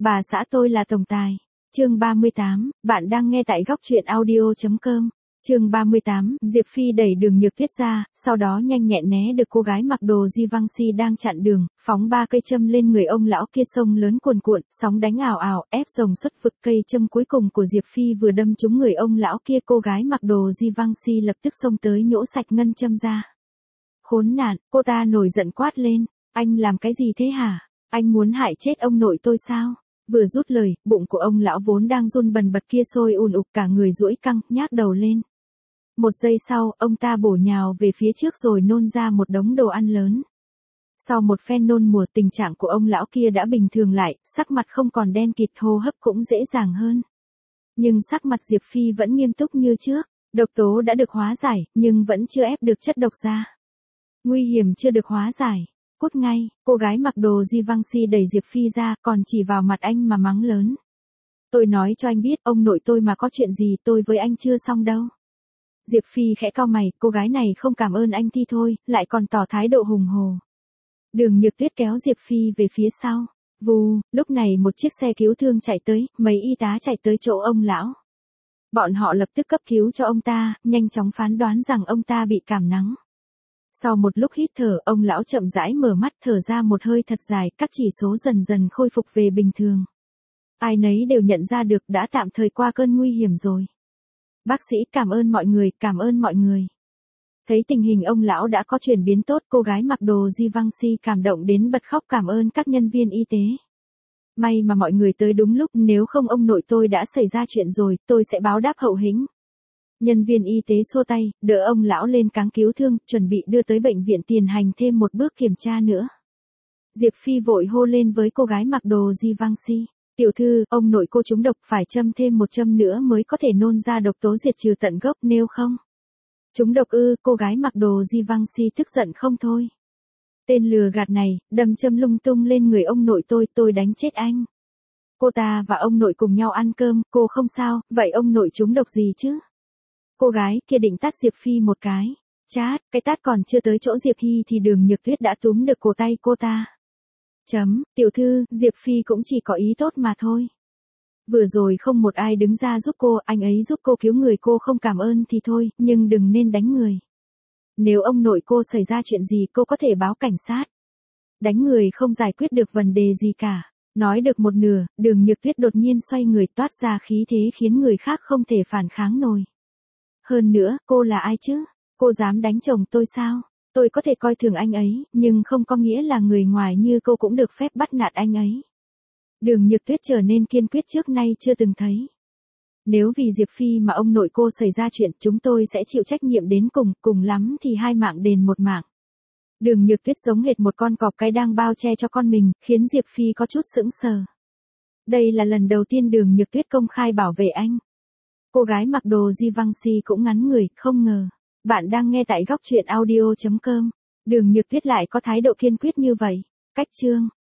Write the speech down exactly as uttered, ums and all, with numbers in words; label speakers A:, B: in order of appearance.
A: Bà xã tôi là tổng tài. Chương ba mươi tám, bạn đang nghe tại góc truyện audio chấm com. Chương ba mươi tám, Diệp Phi đẩy Đường Nhược Tuyết ra, sau đó nhanh nhẹn né được cô gái mặc đồ Givenchy đang chặn đường, phóng ba cây châm lên người ông lão kia, sông lớn cuồn cuộn, sóng đánh ảo ảo, ép rồng xuất vực. Cây châm cuối cùng của Diệp Phi vừa đâm trúng người ông lão kia, cô gái mặc đồ Givenchy lập tức xông tới nhổ sạch ngân châm ra. Khốn nạn, cô ta nổi giận quát lên, anh làm cái gì thế hả? Anh muốn hại chết ông nội tôi sao? Vừa rút lời, bụng của ông lão vốn đang run bần bật kia sôi ùn ục, cả người duỗi căng, nhác đầu lên. Một giây sau, ông ta bổ nhào về phía trước rồi nôn ra một đống đồ ăn lớn. Sau một phen nôn mửa, tình trạng của ông lão kia đã bình thường lại, sắc mặt không còn đen kịt, hô hấp cũng dễ dàng hơn. Nhưng sắc mặt Diệp Phi vẫn nghiêm túc như trước, độc tố đã được hóa giải, nhưng vẫn chưa ép được chất độc ra. Nguy hiểm chưa được hóa giải. Cút ngay, cô gái mặc đồ Givenchy đẩy Diệp Phi ra, còn chỉ vào mặt anh mà mắng lớn. Tôi nói cho anh biết, ông nội tôi mà có chuyện gì, tôi với anh chưa xong đâu. Diệp Phi khẽ cau mày, cô gái này không cảm ơn anh thì thôi, lại còn tỏ thái độ hùng hồ. Đường Nhược Tuyết kéo Diệp Phi về phía sau. Vù, lúc này một chiếc xe cứu thương chạy tới, mấy y tá chạy tới chỗ ông lão. Bọn họ lập tức cấp cứu cho ông ta, nhanh chóng phán đoán rằng ông ta bị cảm nắng. Sau một lúc hít thở, ông lão chậm rãi mở mắt, thở ra một hơi thật dài, các chỉ số dần dần khôi phục về bình thường. Ai nấy đều nhận ra được đã tạm thời qua cơn nguy hiểm rồi. Bác sĩ cảm ơn mọi người, cảm ơn mọi người. Thấy tình hình ông lão đã có chuyển biến tốt, cô gái mặc đồ Givenchy cảm động đến bật khóc cảm ơn các nhân viên y tế. May mà mọi người tới đúng lúc, nếu không ông nội tôi đã xảy ra chuyện rồi, tôi sẽ báo đáp hậu hĩnh. Nhân viên y tế xua tay, đỡ ông lão lên cáng cứu thương, chuẩn bị đưa tới bệnh viện tiến hành thêm một bước kiểm tra nữa. Diệp Phi vội hô lên với cô gái mặc đồ Givenchy. Tiểu thư, ông nội cô trúng độc, phải châm thêm một châm nữa mới có thể nôn ra độc tố diệt trừ tận gốc, nếu không. Trúng độc ư? Cô gái mặc đồ Givenchy tức giận không thôi. Tên lừa gạt này, đâm châm lung tung lên người ông nội tôi, tôi đánh chết anh. Cô ta và ông nội cùng nhau ăn cơm, cô không sao, vậy ông nội trúng độc gì chứ? Cô gái kia định tát Diệp Phi một cái. Chát, cái tát còn chưa tới chỗ Diệp Phi thì Đường Nhược Tuyết đã túm được cổ tay cô ta. Chấm, tiểu thư, Diệp Phi cũng chỉ có ý tốt mà thôi. Vừa rồi không một ai đứng ra giúp cô, anh ấy giúp cô cứu người, cô không cảm ơn thì thôi, nhưng đừng nên đánh người. Nếu ông nội cô xảy ra chuyện gì, cô có thể báo cảnh sát. Đánh người không giải quyết được vấn đề gì cả. Nói được một nửa, Đường Nhược Tuyết đột nhiên xoay người, toát ra khí thế khiến người khác không thể phản kháng nổi. Hơn nữa, cô là ai chứ? Cô dám đánh chồng tôi sao? Tôi có thể coi thường anh ấy, nhưng không có nghĩa là người ngoài như cô cũng được phép bắt nạt anh ấy. Đường Nhược Tuyết trở nên kiên quyết trước nay chưa từng thấy. Nếu vì Diệp Phi mà ông nội cô xảy ra chuyện, chúng tôi sẽ chịu trách nhiệm đến cùng, cùng lắm thì hai mạng đền một mạng. Đường Nhược Tuyết giống hệt một con cọp cái đang bao che cho con mình, khiến Diệp Phi có chút sững sờ. Đây là lần đầu tiên Đường Nhược Tuyết công khai bảo vệ anh. Cô gái mặc đồ Givenchy cũng ngắn người, không ngờ. Bạn đang nghe tại góc truyện audio chấm com. Đường Nhược Tuyết lại có thái độ kiên quyết như vậy. Cách chương